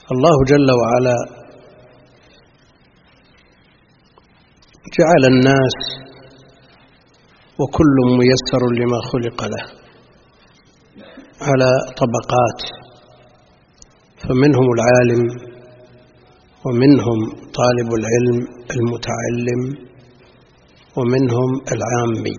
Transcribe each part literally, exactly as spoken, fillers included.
الله جل وعلا جعل الناس وكل ميسر لما خلق له على طبقات، فمنهم العالم ومنهم طالب العلم المتعلم ومنهم العامي.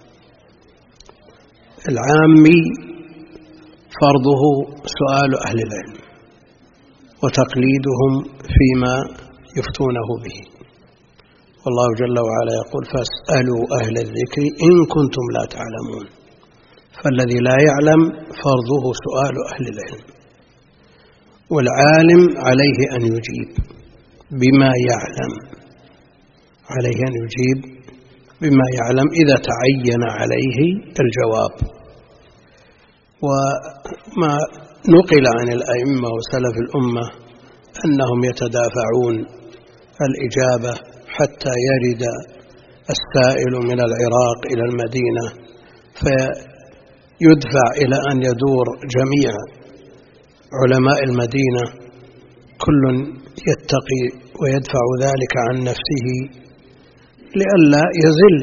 العامي فرضه سؤال أهل العلم وتقليدهم فيما يفتونه به، والله جل وعلا يقول فاسألوا أهل الذكر إن كنتم لا تعلمون. فالذي لا يعلم فرضه سؤال أهل العلم، والعالم عليه أن يجيب بما يعلم، عليه أن يجيب بما يعلم إذا تعين عليه الجواب. وما نقل عن الأئمة وسلف الأمة أنهم يتدافعون الإجابة حتى يرد السائل من العراق إلى المدينة فيدفع إلى أن يدور جميع علماء المدينة، كل يتقي ويدفع ذلك عن نفسه لئلا يزل.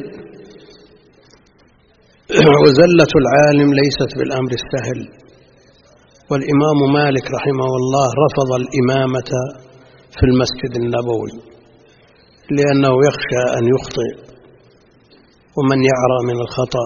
وزلة العالم ليست بالأمر السهل، والإمام مالك رحمه الله رفض الإمامة في المسجد النبوي لأنه يخشى أن يخطئ ومن يعرى من الخطأ،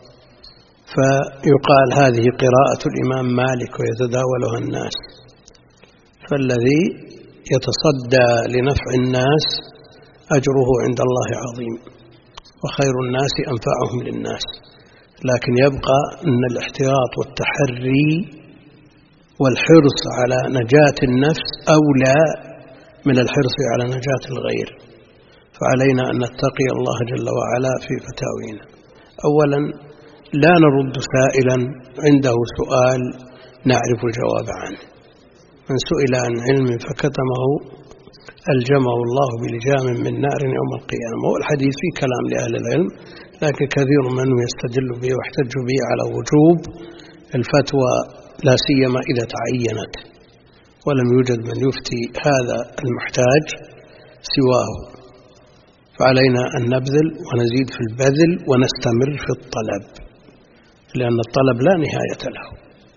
فيقال هذه قراءة الإمام مالك ويتداولها الناس. فالذي يتصدى لنفع الناس أجره عند الله عظيم، وخير الناس أنفعهم للناس. لكن يبقى أن الاحتياط والتحري والحرص على نجاة النفس أولى من الحرص على نجاة الغير. فعلينا أن نتقي الله جل وعلا في فتاوينا. أولا لا نرد سائلا عنده سؤال نعرف الجواب عنه. من سئل عن علم فكتمه ألجمه الله بلجام من نار يوم القيامة. والحديث فيه كلام لأهل العلم، لكن كثير منهم يستدل به واحتج به على وجوب الفتوى، لا سيما إذا تعينت ولم يوجد من يفتي هذا المحتاج سواه. فعلينا أن نبذل ونزيد في البذل ونستمر في الطلب، لأن الطلب لا نهاية له.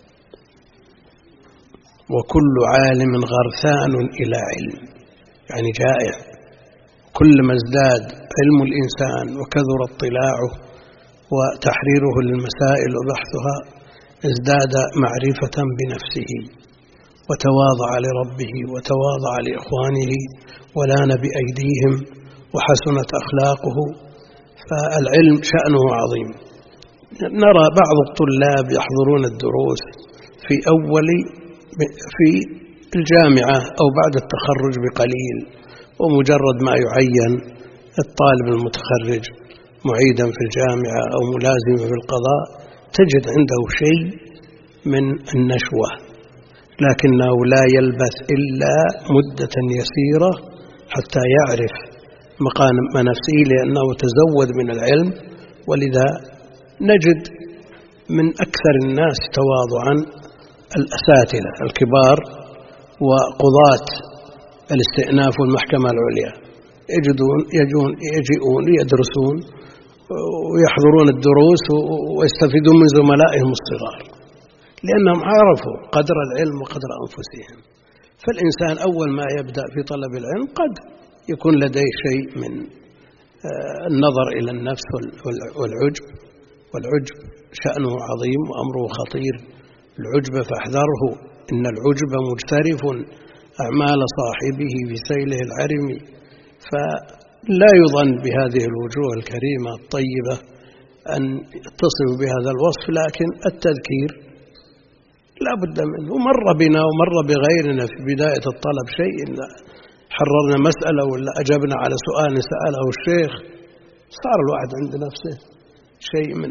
وكل عالم غرثان إلى علم، يعني جائع. كلما ازداد علم الإنسان وكثر اطلاعه وتحريره للمسائل وبحثها ازداد معرفة بنفسه وتواضع لربه وتواضع لإخوانه ولان بأيديهم وحسنت أخلاقه. فالعلم شأنه عظيم. نرى بعض الطلاب يحضرون الدروس في أول في الجامعة أو بعد التخرج بقليل، ومجرد ما يعين الطالب المتخرج معيدا في الجامعة أو ملازما في القضاء تجد عنده شيء من النشوة، لكنه لا يلبث إلا مدة يسيرة حتى يعرف مقام نفسه، لأنه تزود من العلم. ولذا نجد من أكثر الناس تواضعا الأساتذة الكبار وقضاة الاستئناف والمحكمة العليا، يجدون يجون يجيئون يدرسون ويحضرون الدروس ويستفيدون من زملائهم الصغار، لأنهم عرفوا قدر العلم وقدر أنفسهم. فالإنسان أول ما يبدأ في طلب العلم قد يكون لديه شيء من النظر إلى النفس والعجب، والعجب شأنه عظيم وأمره خطير. العجب فاحذره، إن العجب مجترف أعمال صاحبه بسيله العرم. فلا يظن بهذه الوجوه الكريمة الطيبة أن يتصف بهذا الوصف، لكن التذكير لا بد منه. مر بنا ومر بغيرنا في بداية الطلب شيء، حررنا مسألة ولا أجبنا على سؤال سأله الشيخ، صار الواحد عند نفسه شيء من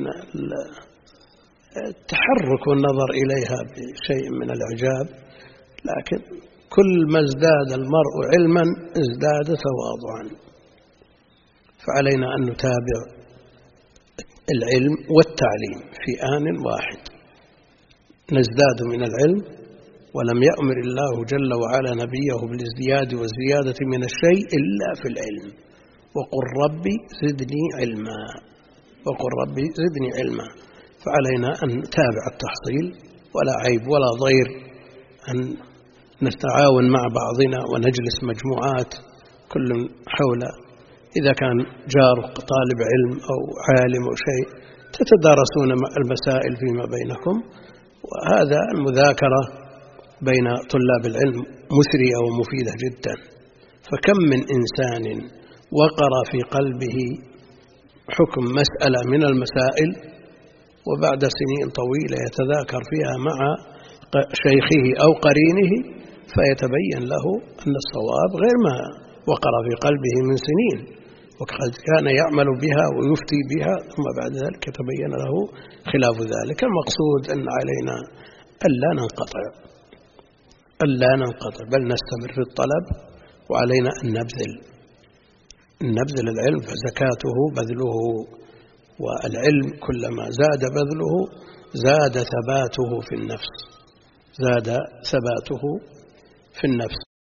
التحرك والنظر إليها بشيء من الإعجاب. لكن كل ما ازداد المرء علما ازداد تواضعا. فعلينا أن نتابع العلم والتعليم في آن واحد، نزداد من العلم ولم يأمر الله جل وعلا نبيه بالازدياد والزيادة من الشيء إلا في العلم. وقل ربي زدني علما، وقل ربي زدني علما. فعلينا أن نتابع التحصيل، ولا عيب ولا ضير أن نتعاون مع بعضنا ونجلس مجموعات كل حول، إذا كان جارك طالب علم أو عالم أو شيء تتدارسون المسائل فيما بينكم. وهذا المذاكرة بين طلاب العلم مثرية ومفيدة جدا. فكم من إنسان وقر في قلبه حكم مسألة من المسائل وبعد سنين طويلة يتذاكر فيها مع شيخه أو قرينه فيتبين له أن الصواب غير ما وقر في قلبه من سنين، وقد كان يعمل بها ويفتي بها ثم بعد ذلك يتبين له خلاف ذلك. المقصود أن علينا ألا ننقطع ألا ننقطع بل نستمر في الطلب، وعلينا أن نبذل نبذل العلم، فزكاته بذله، والعلم كلما زاد بذله زاد ثباته في النفس زاد ثباته في النفس